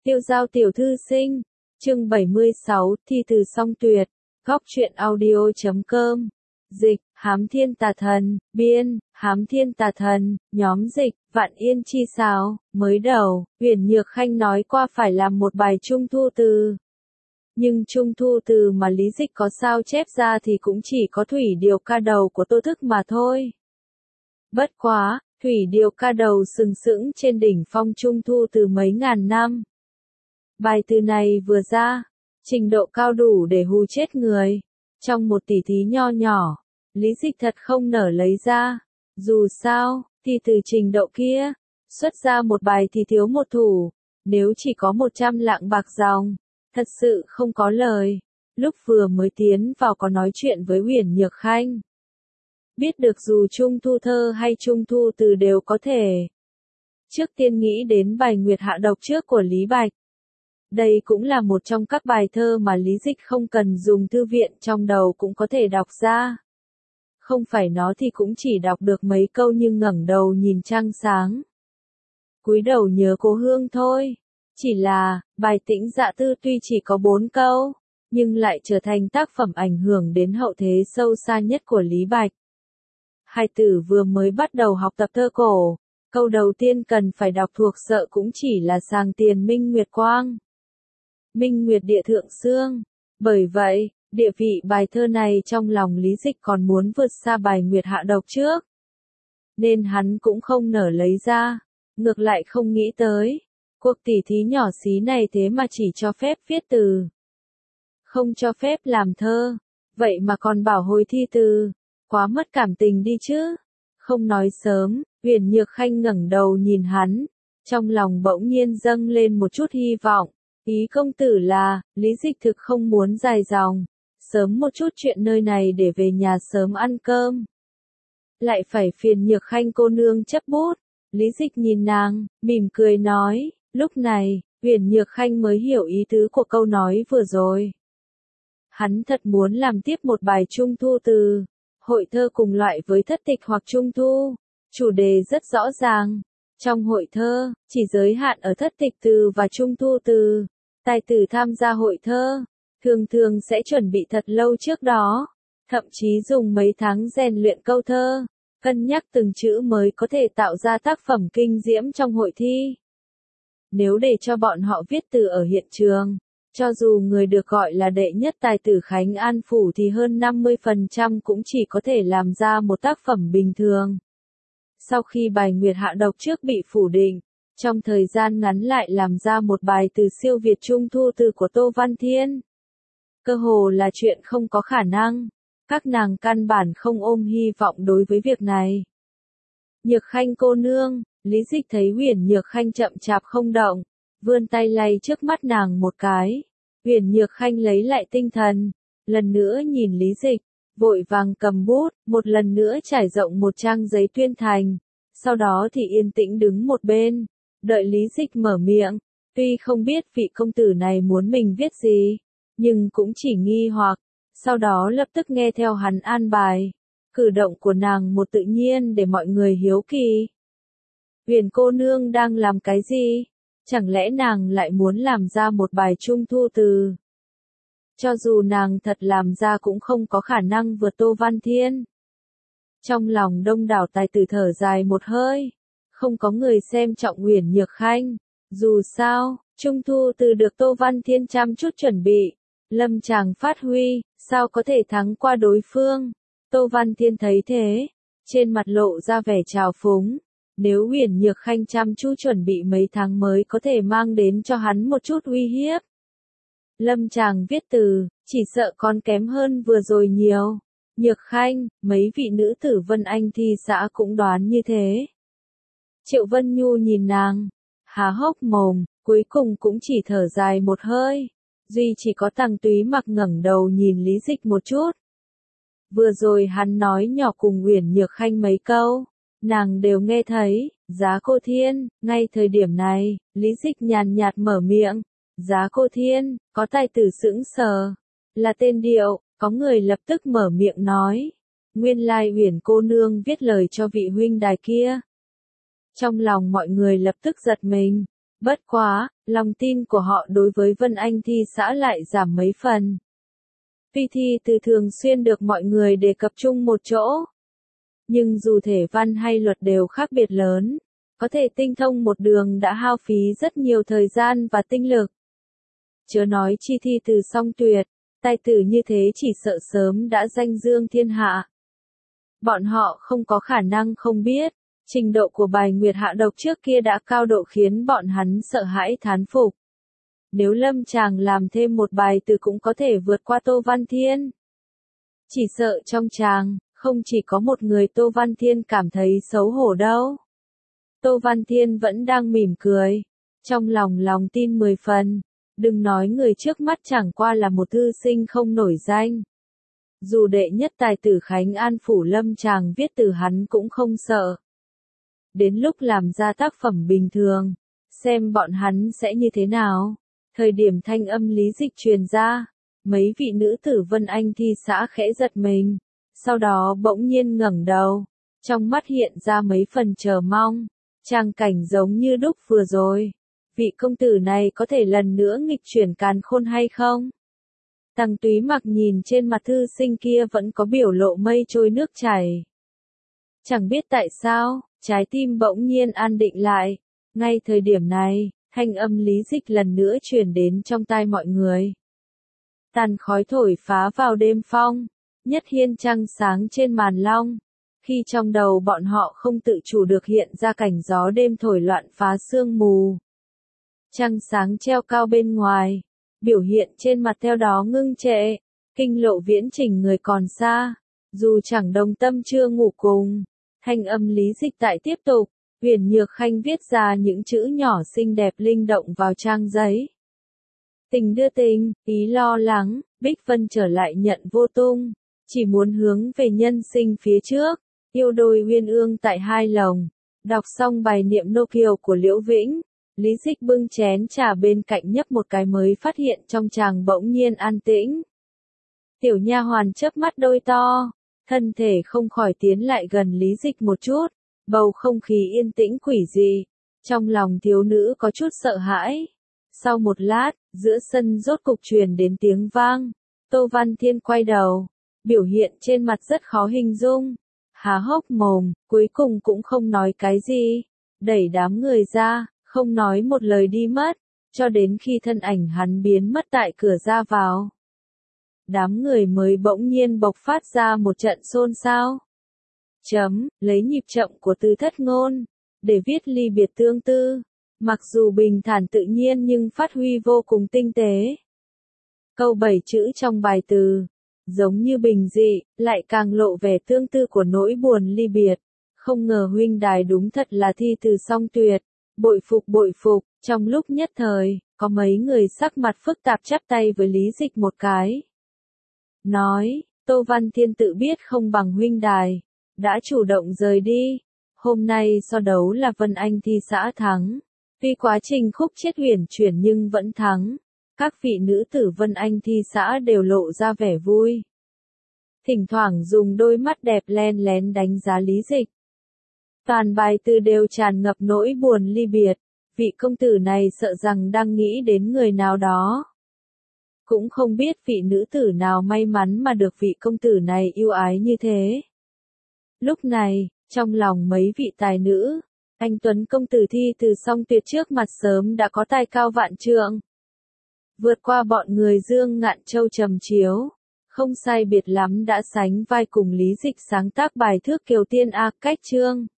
Tiêu giao tiểu thư sinh, chương 76, thi từ song tuyệt, góc truyện audio.com, dịch, Hám Thiên Tà Thần, biên, Hám Thiên Tà Thần, nhóm dịch, Vạn Yên Chi Sáo, mới đầu, Uyển Nhược Khanh nói qua phải làm một bài trung thu từ. Nhưng trung thu từ mà lý dịch có sao chép ra thì cũng chỉ có thủy điều ca đầu của Tô Thức mà thôi. Bất quá, thủy điều ca đầu sừng sững trên đỉnh phong trung thu từ mấy ngàn năm. Bài từ này vừa ra, trình độ cao đủ để hù chết người. Trong một tỉ thí nho nhỏ, lý dịch thật không nỡ lấy ra. Dù sao, thì từ trình độ kia, xuất ra một bài thì thiếu một thủ. Nếu chỉ có 100 lạng bạc dòng, thật sự không có lời. Lúc vừa mới tiến vào có nói chuyện với Uyển Nhược Khanh. Biết được dù trung thu thơ hay trung thu từ đều có thể. Trước tiên nghĩ đến bài Nguyệt Hạ Độc trước của Lý Bạch. Đây cũng là một trong các bài thơ mà lý dịch không cần dùng thư viện trong đầu cũng có thể đọc ra. Không phải nó thì cũng chỉ đọc được mấy câu như ngẩng đầu nhìn trăng sáng. Cúi đầu nhớ cố hương thôi. Chỉ là, bài Tĩnh Dạ Tư tuy chỉ có 4 câu, nhưng lại trở thành tác phẩm ảnh hưởng đến hậu thế sâu xa nhất của Lý Bạch. Hai tử vừa mới bắt đầu học tập thơ cổ, câu đầu tiên cần phải đọc thuộc sợ cũng chỉ là Sàng Tiền Minh Nguyệt Quang. Minh Nguyệt địa thượng xương. Bởi vậy, địa vị bài thơ này trong lòng lý dịch còn muốn vượt xa bài Nguyệt Hạ Độc trước. Nên hắn cũng không nỡ lấy ra. Ngược lại không nghĩ tới. Cuộc tỉ thí nhỏ xí này thế mà chỉ cho phép viết từ. Không cho phép làm thơ. Vậy mà còn bảo hồi thi từ. Quá mất cảm tình đi chứ. Không nói sớm, Uyển Nhược Khanh ngẩng đầu nhìn hắn. Trong lòng bỗng nhiên dâng lên một chút hy vọng. Ý công tử là, lý dịch thực không muốn dài dòng. Sớm một chút chuyện nơi này để về nhà sớm ăn cơm. Lại phải phiền Nhược Khanh cô nương chấp bút. Lý dịch nhìn nàng, mỉm cười nói. Lúc này, Uyển Nhược Khanh mới hiểu ý tứ của câu nói vừa rồi. Hắn thật muốn làm tiếp một bài trung thu từ. Hội thơ cùng loại với thất tịch hoặc trung thu. Chủ đề rất rõ ràng. Trong hội thơ, chỉ giới hạn ở thất tịch từ và trung thu từ. Tài tử tham gia hội thơ, thường sẽ chuẩn bị thật lâu trước đó. Thậm chí dùng mấy tháng rèn luyện câu thơ. Cân nhắc từng chữ mới có thể tạo ra tác phẩm kinh diễm trong hội thi. Nếu để cho bọn họ viết từ ở hiện trường, cho dù người được gọi là đệ nhất tài tử Khánh An Phủ thì hơn 50% cũng chỉ có thể làm ra một tác phẩm bình thường. Sau khi bài Nguyệt Hạ Độc trước bị phủ định, trong thời gian ngắn lại làm ra một bài từ siêu việt trung thu từ của Tô Văn Thiên. Cơ hồ là chuyện không có khả năng. Các nàng căn bản không ôm hy vọng đối với việc này. Nhược Khanh cô nương, lý dịch thấy Uyển Nhược Khanh chậm chạp không động, vươn tay lay trước mắt nàng một cái. Uyển Nhược Khanh lấy lại tinh thần, lần nữa nhìn lý dịch, vội vàng cầm bút, một lần nữa trải rộng một trang giấy tuyên thành. Sau đó thì yên tĩnh đứng một bên, đợi lý dịch mở miệng. Tuy không biết vị công tử này muốn mình viết gì, nhưng cũng chỉ nghi hoặc. Sau đó lập tức nghe theo hắn an bài. Cử động của nàng một tự nhiên để mọi người hiếu kỳ. Uyển cô nương đang làm cái gì? Chẳng lẽ nàng lại muốn làm ra một bài trung thu từ? Cho dù nàng thật làm ra cũng không có khả năng vượt Tô Văn Thiên. Trong lòng đông đảo tài tử thở dài một hơi. Không có người xem trọng Uyển Nhược Khanh. Dù sao, trung thu từ được Tô Văn Thiên chăm chút chuẩn bị. Lâm chàng phát huy, sao có thể thắng qua đối phương? Tô Văn Thiên thấy thế, trên mặt lộ ra vẻ trào phúng. Nếu Uyển Nhược Khanh chăm chú chuẩn bị mấy tháng mới có thể mang đến cho hắn một chút uy hiếp. Lâm chàng viết từ, chỉ sợ còn kém hơn vừa rồi nhiều. Nhược Khanh, mấy vị nữ tử Vân Anh thi xã cũng đoán như thế. Triệu Vân Nhu nhìn nàng, há hốc mồm, cuối cùng cũng chỉ thở dài một hơi. Duy chỉ có Tằng Túy Mặc ngẩng đầu nhìn lý dịch một chút. Vừa rồi hắn nói nhỏ cùng Uyển Nhược Khanh mấy câu, nàng đều nghe thấy. Giá cô thiên, ngay thời điểm này, lý dịch nhàn nhạt mở miệng. Giá cô thiên, có tài tử sững sờ. Là tên điệu, có người lập tức mở miệng nói. Nguyên lai Uyển cô nương viết lời cho vị huynh đài kia. Trong lòng mọi người lập tức giật mình. Bất quá, lòng tin của họ đối với Vân Anh thi xã lại giảm mấy phần. Tuy thi từ thường xuyên được mọi người đề cập chung một chỗ, nhưng dù thể văn hay luật đều khác biệt lớn, có thể tinh thông một đường đã hao phí rất nhiều thời gian và tinh lực. Chớ nói chi thi từ song tuyệt, tài tử như thế chỉ sợ sớm đã danh dương thiên hạ. Bọn họ không có khả năng không biết, trình độ của bài Nguyệt Hạ Độc trước kia đã cao độ khiến bọn hắn sợ hãi thán phục. Nếu Lâm Tràng làm thêm một bài từ cũng có thể vượt qua Tô Văn Thiên. Chỉ sợ trong tràng, không chỉ có một người Tô Văn Thiên cảm thấy xấu hổ đâu. Tô Văn Thiên vẫn đang mỉm cười, trong lòng tin 10 phần, đừng nói người trước mắt chẳng qua là một thư sinh không nổi danh. Dù đệ nhất tài tử Khánh An Phủ Lâm Tràng viết từ hắn cũng không sợ. Đến lúc làm ra tác phẩm bình thường, xem bọn hắn sẽ như thế nào. Thời điểm thanh âm lý dịch truyền ra, mấy vị nữ tử Vân Anh thi xã khẽ giật mình, sau đó bỗng nhiên ngẩng đầu, trong mắt hiện ra mấy phần chờ mong, trang cảnh giống như đúc vừa rồi. Vị công tử này có thể lần nữa nghịch chuyển càn khôn hay không? Tăng Túy Mặc nhìn trên mặt thư sinh kia vẫn có biểu lộ mây trôi nước chảy. Chẳng biết tại sao, trái tim bỗng nhiên an định lại. Ngay thời điểm này, thanh âm lý dịch lần nữa truyền đến trong tai mọi người. Tàn khói thổi phá vào đêm phong, nhất hiên trăng sáng trên màn long. Khi trong đầu bọn họ không tự chủ được hiện ra cảnh gió đêm thổi loạn phá sương mù. Trăng sáng treo cao bên ngoài, biểu hiện trên mặt theo đó ngưng trệ, kinh lộ viễn trình người còn xa, dù chẳng đồng tâm chưa ngủ cùng. Thanh âm lý dịch tại tiếp tục, Huyền Nhược Khanh viết ra những chữ nhỏ xinh đẹp linh động vào trang giấy. Tình đưa tình, ý lo lắng, Bích Vân trở lại nhận vô tung, chỉ muốn hướng về nhân sinh phía trước, yêu đôi uyên ương tại hai lồng. Đọc xong bài niệm nô kiều của Liễu Vĩnh, Lý Dịch bưng chén trà bên cạnh nhấp một cái mới phát hiện trong tràng bỗng nhiên an tĩnh. Tiểu nha hoàn chớp mắt đôi to, thân thể không khỏi tiến lại gần Lý Dịch một chút, bầu không khí yên tĩnh quỷ dị, trong lòng thiếu nữ có chút sợ hãi. Sau một lát, giữa sân rốt cục truyền đến tiếng vang, Tô Văn Thiên quay đầu, biểu hiện trên mặt rất khó hình dung, há hốc mồm, cuối cùng cũng không nói cái gì, đẩy đám người ra, không nói một lời đi mất, cho đến khi thân ảnh hắn biến mất tại cửa ra vào. Đám người mới bỗng nhiên bộc phát ra một trận xôn xao. Lấy nhịp chậm của Từ Thất Ngôn, để viết ly biệt tương tư, mặc dù bình thản tự nhiên nhưng phát huy vô cùng tinh tế. Câu 7 chữ trong bài từ, giống như bình dị, lại càng lộ vẻ tương tư của nỗi buồn ly biệt. Không ngờ huynh đài đúng thật là thi từ song tuyệt, bội phục, trong lúc nhất thời, có mấy người sắc mặt phức tạp chắp tay với Lý Dịch một cái. Nói, Tô Văn Thiên tự biết không bằng huynh đài, đã chủ động rời đi. Hôm nay so đấu là Vân Anh thi xã thắng. Tuy quá trình khúc chết huyền chuyển nhưng vẫn thắng. Các vị nữ tử Vân Anh thi xã đều lộ ra vẻ vui. Thỉnh thoảng dùng đôi mắt đẹp len lén đánh giá Lý Dịch. Toàn bài từ đều tràn ngập nỗi buồn ly biệt. Vị công tử này sợ rằng đang nghĩ đến người nào đó. Cũng không biết vị nữ tử nào may mắn mà được vị công tử này yêu ái như thế. Lúc này, trong lòng mấy vị tài nữ, anh Tuấn công tử thi từ song tuyệt trước mặt sớm đã có tài cao vạn trượng. Vượt qua bọn người Dương Ngạn Châu trầm chiếu, không sai biệt lắm đã sánh vai cùng Lý Dịch sáng tác bài Thước Kiều Tiên A cách chương.